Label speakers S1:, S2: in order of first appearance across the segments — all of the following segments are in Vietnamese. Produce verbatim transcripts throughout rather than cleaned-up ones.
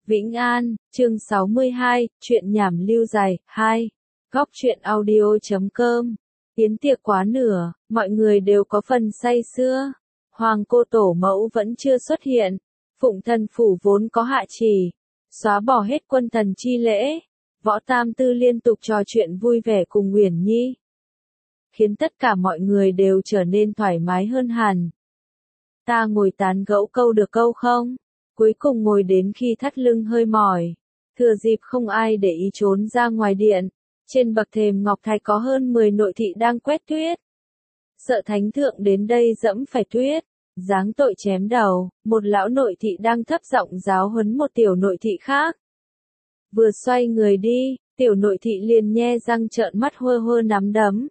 S1: Vĩnh An, chương sáu mươi hai, chuyện nhảm lưu dài, hai. Góc truyện audio chấm com. Yến tiệc quá nửa, mọi người đều có phần say sưa. Hoàng cô tổ mẫu vẫn chưa xuất hiện. Phụng thần phủ vốn có hạ chỉ. Xóa bỏ hết quân thần chi lễ. Võ Tam Tư liên tục trò chuyện vui vẻ cùng Uyển Nhi. Khiến tất cả mọi người đều trở nên thoải mái hơn hẳn. Ta ngồi tán gẫu câu được câu không? Cuối cùng ngồi đến khi thắt lưng hơi mỏi. Thừa dịp không ai để ý trốn ra ngoài điện. Trên bậc thềm ngọc thạch có hơn mười nội thị đang quét tuyết. Sợ thánh thượng đến đây dẫm phải tuyết. Giáng tội chém đầu, một lão nội thị đang thấp giọng giáo huấn một tiểu nội thị khác. Vừa xoay người đi, tiểu nội thị liền nhe răng trợn mắt hơ hơ nắm đấm.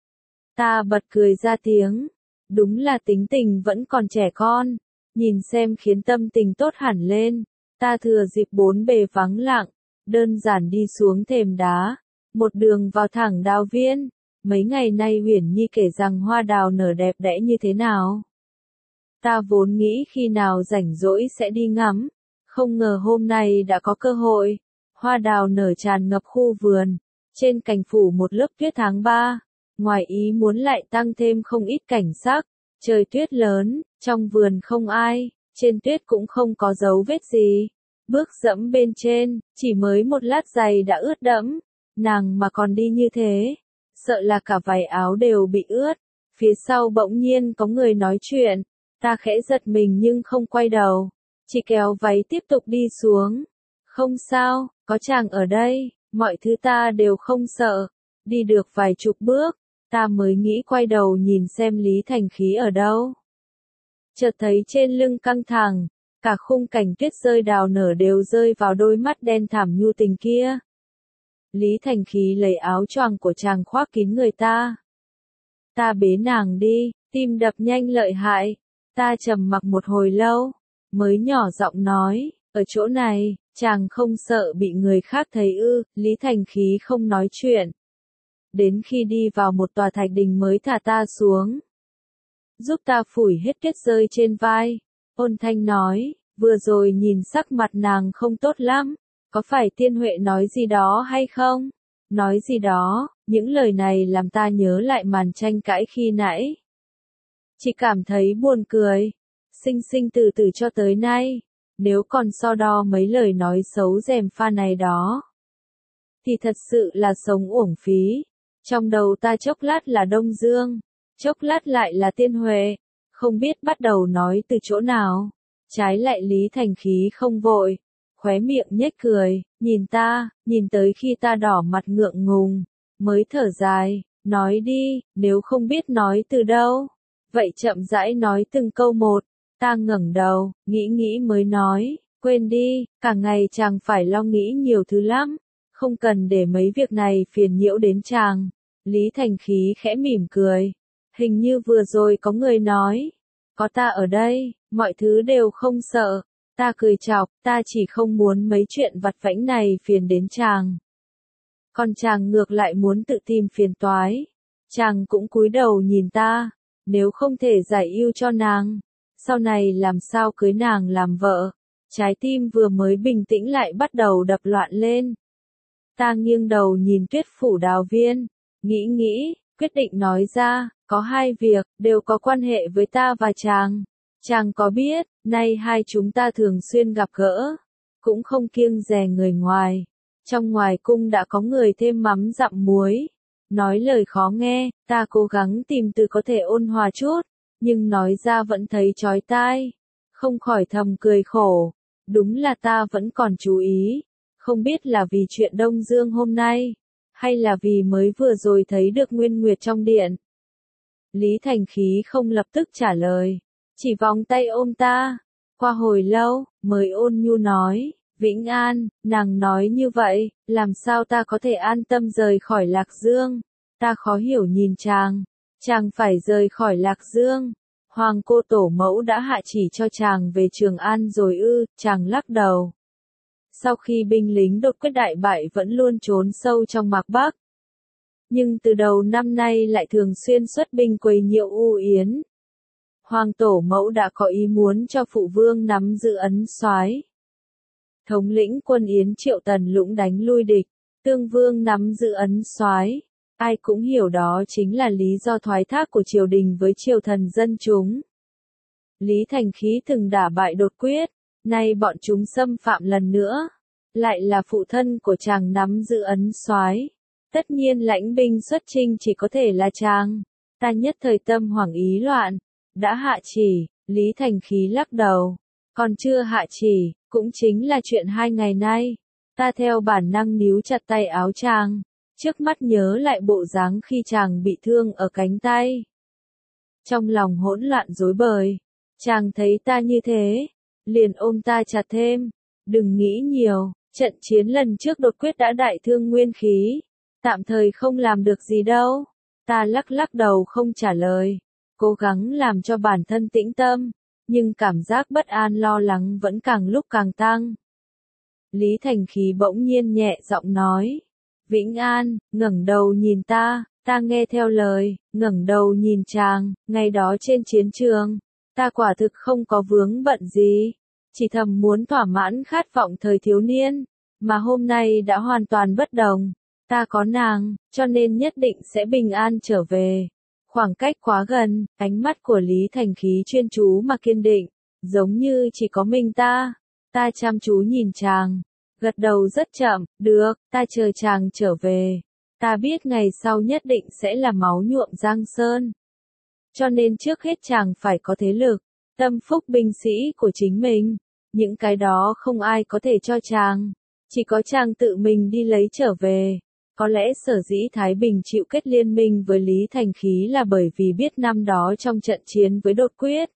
S1: Ta bật cười ra tiếng. Đúng là tính tình vẫn còn trẻ con. Nhìn xem khiến tâm tình tốt hẳn lên. Ta thừa dịp bốn bề vắng lặng. Đơn giản đi xuống thềm đá. Một đường vào thẳng đào viên. Mấy ngày nay Uyển Nhi kể rằng hoa đào nở đẹp đẽ như thế nào. Ta vốn nghĩ khi nào rảnh rỗi sẽ đi ngắm. Không ngờ hôm nay đã có cơ hội. Hoa đào nở tràn ngập khu vườn. Trên cành phủ một lớp tuyết tháng ba. Ngoài ý muốn lại tăng thêm không ít cảnh sắc. Trời tuyết lớn, trong vườn không ai, trên tuyết cũng không có dấu vết gì. Bước dẫm bên trên, chỉ mới một lát giày đã ướt đẫm. Nàng mà còn đi như thế, sợ là cả váy áo đều bị ướt. Phía sau bỗng nhiên có người nói chuyện, ta khẽ giật mình nhưng không quay đầu. Chỉ kéo váy tiếp tục đi xuống. Không sao, có chàng ở đây, mọi thứ ta đều không sợ. Đi được vài chục bước. Ta mới nghĩ quay đầu nhìn xem Lý Thành Khí ở đâu. Chợt thấy trên lưng căng thẳng, cả khung cảnh tuyết rơi đào nở đều rơi vào đôi mắt đen thẳm nhu tình kia. Lý Thành Khí lấy áo choàng của chàng khoác kín người ta. Ta bế nàng đi, tim đập nhanh lợi hại. Ta trầm mặc một hồi lâu, mới nhỏ giọng nói, ở chỗ này, chàng không sợ bị người khác thấy ư? Lý Thành Khí không nói chuyện. Đến khi đi vào một tòa thạch đình mới thả ta xuống. Giúp ta phủi hết tuyết rơi trên vai. Ôn thanh nói, vừa rồi nhìn sắc mặt nàng không tốt lắm. Có phải Tiên Huệ nói gì đó hay không? Nói gì đó, những lời này làm ta nhớ lại màn tranh cãi khi nãy. Chỉ cảm thấy buồn cười. Sinh sinh từ từ cho tới nay. Nếu còn so đo mấy lời nói xấu gièm pha này đó. Thì thật sự là sống uổng phí. Trong đầu ta chốc lát là Đông Dương, chốc lát lại là Tiên Huệ, không biết bắt đầu nói từ chỗ nào. Trái lại Lý Thành Khí không vội, khóe miệng nhếch cười, nhìn ta, nhìn tới khi ta đỏ mặt ngượng ngùng, mới thở dài, nói đi, nếu không biết nói từ đâu. Vậy chậm rãi nói từng câu một, ta ngẩng đầu, nghĩ nghĩ mới nói, quên đi, cả ngày chàng phải lo nghĩ nhiều thứ lắm. Không cần để mấy việc này phiền nhiễu đến chàng. Lý Thành Khí khẽ mỉm cười. Hình như vừa rồi có người nói. Có ta ở đây, mọi thứ đều không sợ. Ta cười chọc, ta chỉ không muốn mấy chuyện vặt vãnh này phiền đến chàng. Còn chàng ngược lại muốn tự tìm phiền toái. Chàng cũng cúi đầu nhìn ta. Nếu không thể giải ưu cho nàng, sau này làm sao cưới nàng làm vợ. Trái tim vừa mới bình tĩnh lại bắt đầu đập loạn lên. Ta nghiêng đầu nhìn tuyết phủ đào viên, nghĩ nghĩ, quyết định nói ra, có hai việc, đều có quan hệ với ta và chàng. Chàng có biết, nay hai chúng ta thường xuyên gặp gỡ, cũng không kiêng dè người ngoài. Trong ngoài cung đã có người thêm mắm dặm muối, nói lời khó nghe, ta cố gắng tìm từ có thể ôn hòa chút, nhưng nói ra vẫn thấy chói tai. Không khỏi thầm cười khổ, đúng là ta vẫn còn chú ý. Không biết là vì chuyện Đông Dương hôm nay, hay là vì mới vừa rồi thấy được Nguyên Nguyệt trong điện. Lý Thành Khí không lập tức trả lời, chỉ vòng tay ôm ta. Qua hồi lâu, mới ôn nhu nói, Vĩnh An, nàng nói như vậy, làm sao ta có thể an tâm rời khỏi Lạc Dương. Ta khó hiểu nhìn chàng, chàng phải rời khỏi Lạc Dương. Hoàng cô tổ mẫu đã hạ chỉ cho chàng về Trường An rồi ư? Chàng lắc đầu. Sau khi binh lính đột quyết đại bại vẫn luôn trốn sâu trong Mạc Bắc. Nhưng từ đầu năm nay lại thường xuyên xuất binh quấy nhiễu U Yến. Hoàng tổ mẫu đã có ý muốn cho phụ vương nắm giữ ấn soái. thống lĩnh quân Yến Triệu Tần Lũng đánh lui địch, Tương Vương nắm giữ ấn soái. Ai cũng hiểu đó chính là lý do thoái thác của triều đình với triều thần dân chúng. Lý Thành Khí từng đả bại đột quyết, nay bọn chúng xâm phạm lần nữa, lại là phụ thân của chàng nắm giữ ấn soái. Tất nhiên lãnh binh xuất chinh chỉ có thể là chàng. Ta nhất thời tâm hoảng ý loạn, đã hạ chỉ. Lý Thành Khí lắc đầu, còn chưa hạ chỉ, cũng chính là chuyện hai ngày nay. Ta theo bản năng níu chặt tay áo chàng, trước mắt nhớ lại bộ dáng khi chàng bị thương ở cánh tay. Trong lòng hỗn loạn rối bời, chàng thấy ta như thế, liền ôm ta chặt thêm, đừng nghĩ nhiều, trận chiến lần trước đột quyết đã đại thương nguyên khí, tạm thời không làm được gì đâu. Ta lắc lắc đầu không trả lời, cố gắng làm cho bản thân tĩnh tâm, nhưng cảm giác bất an lo lắng vẫn càng lúc càng tăng. Lý Thành Khí bỗng nhiên nhẹ giọng nói, Vĩnh An, ngẩng đầu nhìn ta, ta nghe theo lời, ngẩng đầu nhìn chàng, ngày đó trên chiến trường, ta quả thực không có vướng bận gì, chỉ thầm muốn thỏa mãn khát vọng thời thiếu niên, mà hôm nay đã hoàn toàn bất đồng. Ta có nàng, cho nên nhất định sẽ bình an trở về. Khoảng cách quá gần, ánh mắt của Lý Thành Khí chuyên chú mà kiên định, giống như chỉ có mình ta. Ta chăm chú nhìn chàng, gật đầu rất chậm, được, ta chờ chàng trở về. Ta biết ngày sau nhất định sẽ là máu nhuộm Giang Sơn. Cho nên trước hết chàng phải có thế lực, tâm phúc binh sĩ của chính mình. Những cái đó không ai có thể cho chàng, chỉ có chàng tự mình đi lấy trở về. Có lẽ sở dĩ Thái Bình chịu kết liên minh với Lý Thành Khí là bởi vì biết năm đó trong trận chiến với đột quyết.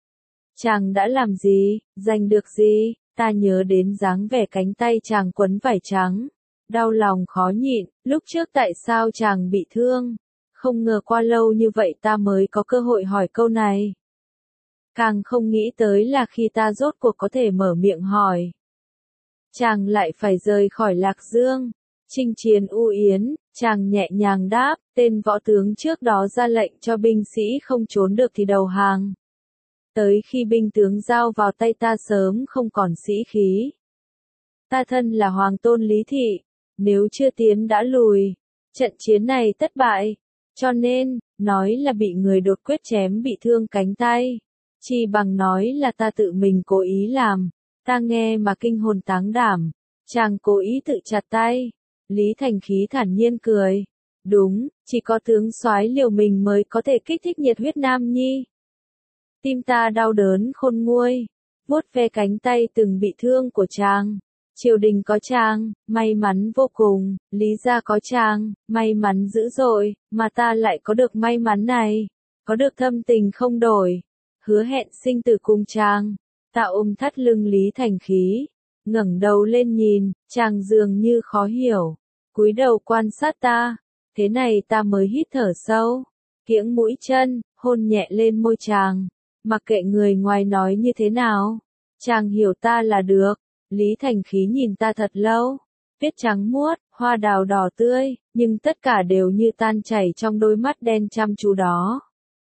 S1: Chàng đã làm gì, giành được gì, ta nhớ đến dáng vẻ cánh tay chàng quấn vải trắng. Đau lòng khó nhịn, lúc trước tại sao chàng bị thương? Không ngờ qua lâu như vậy ta mới có cơ hội hỏi câu này. Càng không nghĩ tới là khi ta rốt cuộc có thể mở miệng hỏi. Chàng lại phải rời khỏi Lạc Dương. Chinh chiến U Yến, chàng nhẹ nhàng đáp, tên võ tướng trước đó ra lệnh cho binh sĩ không trốn được thì đầu hàng. Tới khi binh tướng giao vào tay ta sớm không còn sĩ khí. Ta thân là Hoàng tôn Lý Thị, nếu chưa tiến đã lùi, trận chiến này thất bại, cho nên, nói là bị người đột quyết chém bị thương cánh tay, chi bằng nói là ta tự mình cố ý làm, ta nghe mà kinh hồn táng đảm, chàng cố ý tự chặt tay. Lý Thành Khí thản nhiên cười. Đúng, chỉ có tướng soái liều mình mới có thể kích thích nhiệt huyết nam nhi. Tim ta đau đớn khôn nguôi, vuốt ve cánh tay từng bị thương của chàng. Triều đình có chàng, may mắn vô cùng, Lý gia có chàng, may mắn dữ dội, mà ta lại có được may mắn này, có được thâm tình không đổi, hứa hẹn sinh tử cùng chàng. Ta ôm thắt lưng Lý Thành Khí, ngẩng đầu lên nhìn, chàng dường như khó hiểu, cúi đầu quan sát ta, thế này ta mới hít thở sâu, kiễng mũi chân, hôn nhẹ lên môi chàng, mặc kệ người ngoài nói như thế nào, chàng hiểu ta là được. Lý Thành Khí nhìn ta thật lâu, viết trắng muốt, hoa đào đỏ tươi, nhưng tất cả đều như tan chảy trong đôi mắt đen chăm chú đó.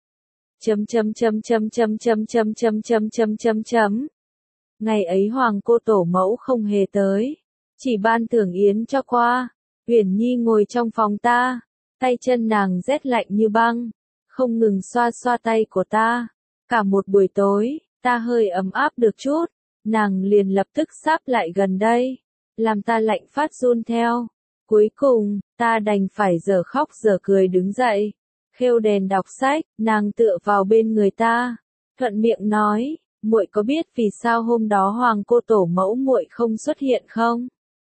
S1: Chấm chấm chấm chấm chấm chấm chấm chấm chấm chấm chấm chấm. Ngày ấy Hoàng cô tổ mẫu không hề tới, chỉ ban thưởng yến cho qua. Uyển Nhi ngồi trong phòng ta, tay chân nàng rét lạnh như băng, không ngừng xoa xoa tay của ta. Cả một buổi tối, ta hơi ấm áp được chút, nàng liền lập tức sáp lại gần đây, làm ta lạnh phát run theo. Cuối cùng, ta đành phải dở khóc dở cười đứng dậy, khêu đèn đọc sách, nàng tựa vào bên người ta, thuận miệng nói, muội có biết vì sao hôm đó Hoàng cô tổ mẫu muội không xuất hiện không?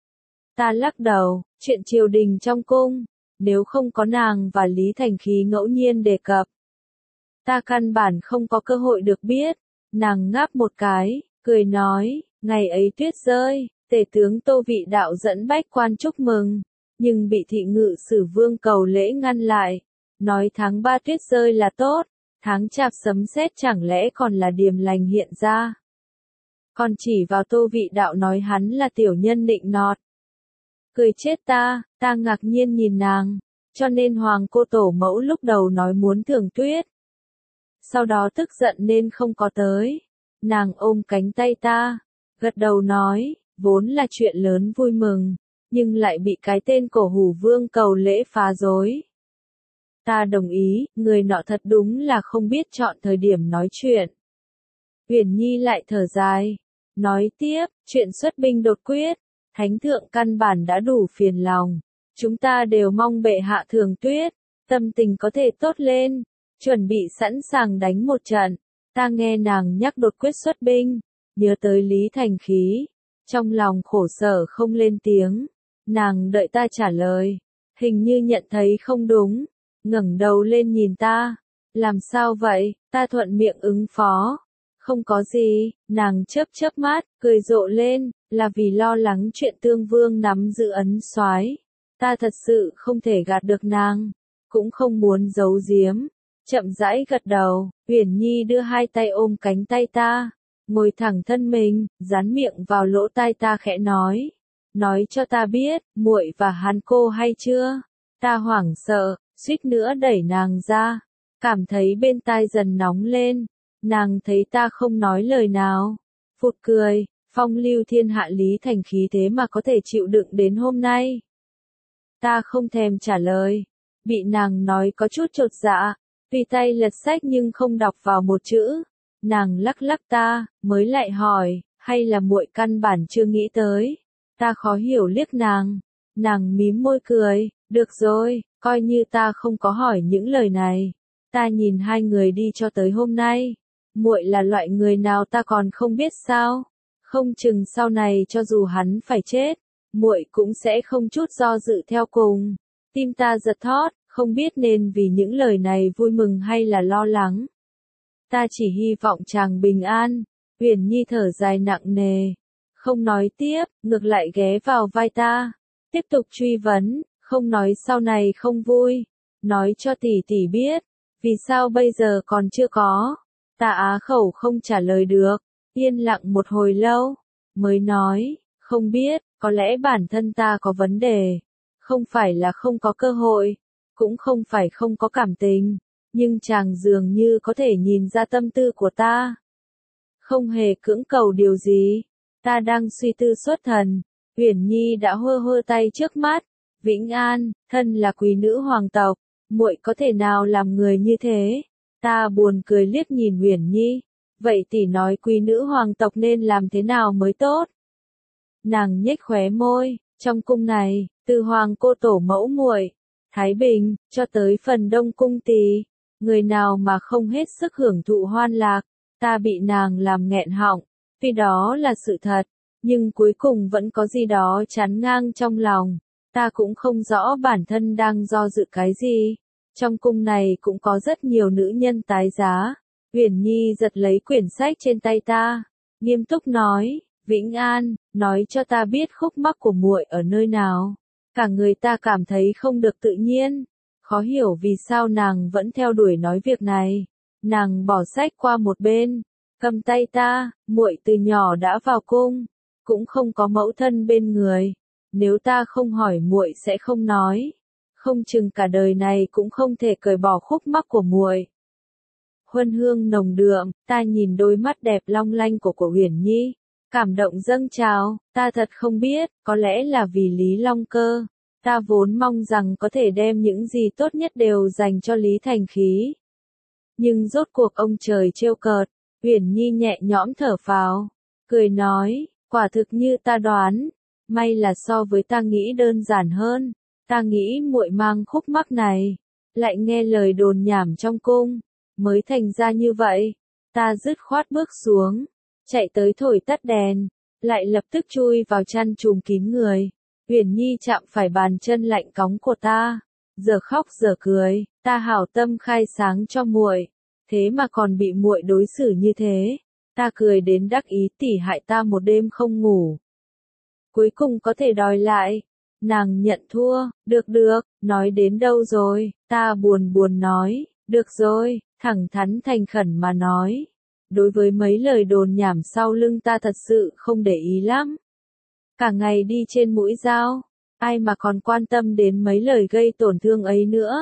S1: Ta lắc đầu, chuyện triều đình trong cung, nếu không có nàng và Lý Thành Khí ngẫu nhiên đề cập, ta căn bản không có cơ hội được biết. Nàng ngáp một cái, cười nói, ngày ấy tuyết rơi, tể tướng Tô Vị Đạo dẫn bách quan chúc mừng, nhưng bị thị ngự sử Vương Cầu Lễ ngăn lại, nói tháng ba tuyết rơi là tốt, tháng chạp sấm sét chẳng lẽ còn là điềm lành hiện ra. Còn chỉ vào Tô Vị Đạo nói hắn là tiểu nhân nịnh nọt. Cười chết ta, ta ngạc nhiên nhìn nàng, cho nên Hoàng cô tổ mẫu lúc đầu nói muốn thưởng tuyết. Sau đó tức giận nên không có tới. Nàng ôm cánh tay ta, gật đầu nói, vốn là chuyện lớn vui mừng, nhưng lại bị cái tên cổ hủ vương cầu lễ phá rối. Ta đồng ý, người nọ thật đúng là không biết chọn thời điểm nói chuyện. Uyển Nhi lại thở dài, nói tiếp, chuyện xuất binh đột quyết, thánh thượng căn bản đã đủ phiền lòng, chúng ta đều mong bệ hạ thường tuyết, tâm tình có thể tốt lên, chuẩn bị sẵn sàng đánh một trận. Ta nghe nàng nhắc đột quyết xuất binh, nhớ tới Lý Thành Khí, trong lòng khổ sở không lên tiếng, nàng đợi ta trả lời, hình như nhận thấy không đúng, ngẩng đầu lên nhìn ta, làm sao vậy, ta thuận miệng ứng phó. Không có gì, nàng chớp chớp mắt, cười rộ lên, là vì lo lắng chuyện Tương Vương nắm giữ ấn soái. Ta thật sự không thể gạt được nàng, cũng không muốn giấu giếm. Chậm rãi gật đầu, Uyển Nhi đưa hai tay ôm cánh tay ta, ngồi thẳng thân mình, dán miệng vào lỗ tai ta khẽ nói, nói cho ta biết, muội và hắn cô hay chưa? Ta hoảng sợ, suýt nữa đẩy nàng ra, cảm thấy bên tai dần nóng lên. Nàng thấy ta không nói lời nào, phụt cười, phong lưu thiên hạ Lý Thành Khí thế mà có thể chịu đựng đến hôm nay. Ta không thèm trả lời, bị nàng nói có chút chột dạ, tùy tay lật sách nhưng không đọc vào một chữ. Nàng lắc lắc ta, mới lại hỏi, hay là muội căn bản chưa nghĩ tới. Ta khó hiểu liếc nàng, nàng mím môi cười, được rồi, coi như ta không có hỏi những lời này. Ta nhìn hai người đi cho tới hôm nay. Muội là loại người nào ta còn không biết sao? Không chừng sau này cho dù hắn phải chết, muội cũng sẽ không chút do dự theo cùng. Tim ta giật thót, không biết nên vì những lời này vui mừng hay là lo lắng. Ta chỉ hy vọng chàng bình an. Uyển Nhi thở dài nặng nề, không nói tiếp, ngược lại ghé vào vai ta, tiếp tục truy vấn, không nói sau này không vui, nói cho tỷ tỷ biết, vì sao bây giờ còn chưa có. Ta á khẩu không trả lời được, yên lặng một hồi lâu, mới nói, không biết, có lẽ bản thân ta có vấn đề, không phải là không có cơ hội, cũng không phải không có cảm tình, nhưng chàng dường như có thể nhìn ra tâm tư của ta. Không hề cưỡng cầu điều gì, ta đang suy tư xuất thần, Uyển Nhi đã hơ hơ tay trước mắt, Vĩnh An, thân là quý nữ hoàng tộc, muội có thể nào làm người như thế? Ta buồn cười liếc nhìn Uyển Nhi, vậy tỷ nói quý nữ hoàng tộc nên làm thế nào mới tốt? Nàng nhếch khóe môi, trong cung này, từ hoàng cô tổ mẫu muội, Thái Bình, cho tới phần đông cung tỳ, người nào mà không hết sức hưởng thụ hoan lạc, ta bị nàng làm nghẹn họng, tuy đó là sự thật, nhưng cuối cùng vẫn có gì đó chán ngang trong lòng, ta cũng không rõ bản thân đang do dự cái gì. Trong cung này cũng có rất nhiều nữ nhân tái giá. Uyển Nhi giật lấy quyển sách trên tay ta, nghiêm túc nói, Vĩnh An, nói cho ta biết khúc mắc của muội ở nơi nào. Cả người ta cảm thấy không được tự nhiên, khó hiểu vì sao nàng vẫn theo đuổi nói việc này. Nàng bỏ sách qua một bên, cầm tay ta, muội từ nhỏ đã vào cung, cũng không có mẫu thân bên người. Nếu ta không hỏi muội sẽ không nói. Không chừng cả đời này cũng không thể cởi bỏ khúc mắc của muội. Huân hương nồng đượm, ta nhìn đôi mắt đẹp long lanh của của Uyển Nhi, cảm động dâng trào, ta thật không biết, có lẽ là vì Lý Long Cơ, ta vốn mong rằng có thể đem những gì tốt nhất đều dành cho Lý Thành Khí. Nhưng rốt cuộc ông trời trêu cợt, Uyển Nhi nhẹ nhõm thở phào, cười nói, quả thực như ta đoán, may là so với ta nghĩ đơn giản hơn. Ta nghĩ muội mang khúc mắc này, lại nghe lời đồn nhảm trong cung, mới thành ra như vậy. Ta dứt khoát bước xuống, chạy tới thổi tắt đèn, lại lập tức chui vào chăn trùm kín người. Uyển Nhi chạm phải bàn chân lạnh cóng của ta, giờ khóc giờ cười, ta hảo tâm khai sáng cho muội, thế mà còn bị muội đối xử như thế. Ta cười đến đắc ý tỉ hại ta một đêm không ngủ. Cuối cùng có thể đòi lại. Nàng nhận thua, được được, nói đến đâu rồi, ta buồn buồn nói, được rồi, thẳng thắn thành khẩn mà nói. Đối với mấy lời đồn nhảm sau lưng ta thật sự không để ý lắm. Cả ngày đi trên mũi dao, ai mà còn quan tâm đến mấy lời gây tổn thương ấy nữa.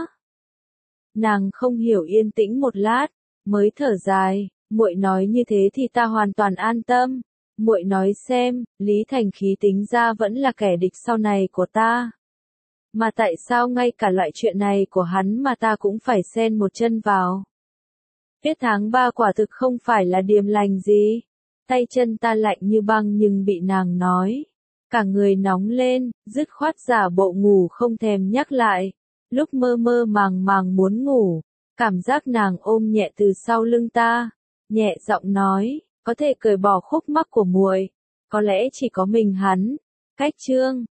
S1: Nàng không hiểu yên tĩnh một lát, mới thở dài, muội nói như thế thì ta hoàn toàn an tâm. muội nói xem, Lý Thành Khí tính ra vẫn là kẻ địch sau này của ta. Mà tại sao ngay cả loại chuyện này của hắn mà ta cũng phải xen một chân vào? Tiết tháng ba quả thực không phải là điềm lành gì. Tay chân ta lạnh như băng nhưng bị nàng nói. Cả người nóng lên, dứt khoát giả bộ ngủ không thèm nhắc lại. Lúc mơ mơ màng màng muốn ngủ, cảm giác nàng ôm nhẹ từ sau lưng ta. Nhẹ giọng nói, có thể cởi bỏ khúc mắc của muội, có lẽ chỉ có mình hắn. Cách chương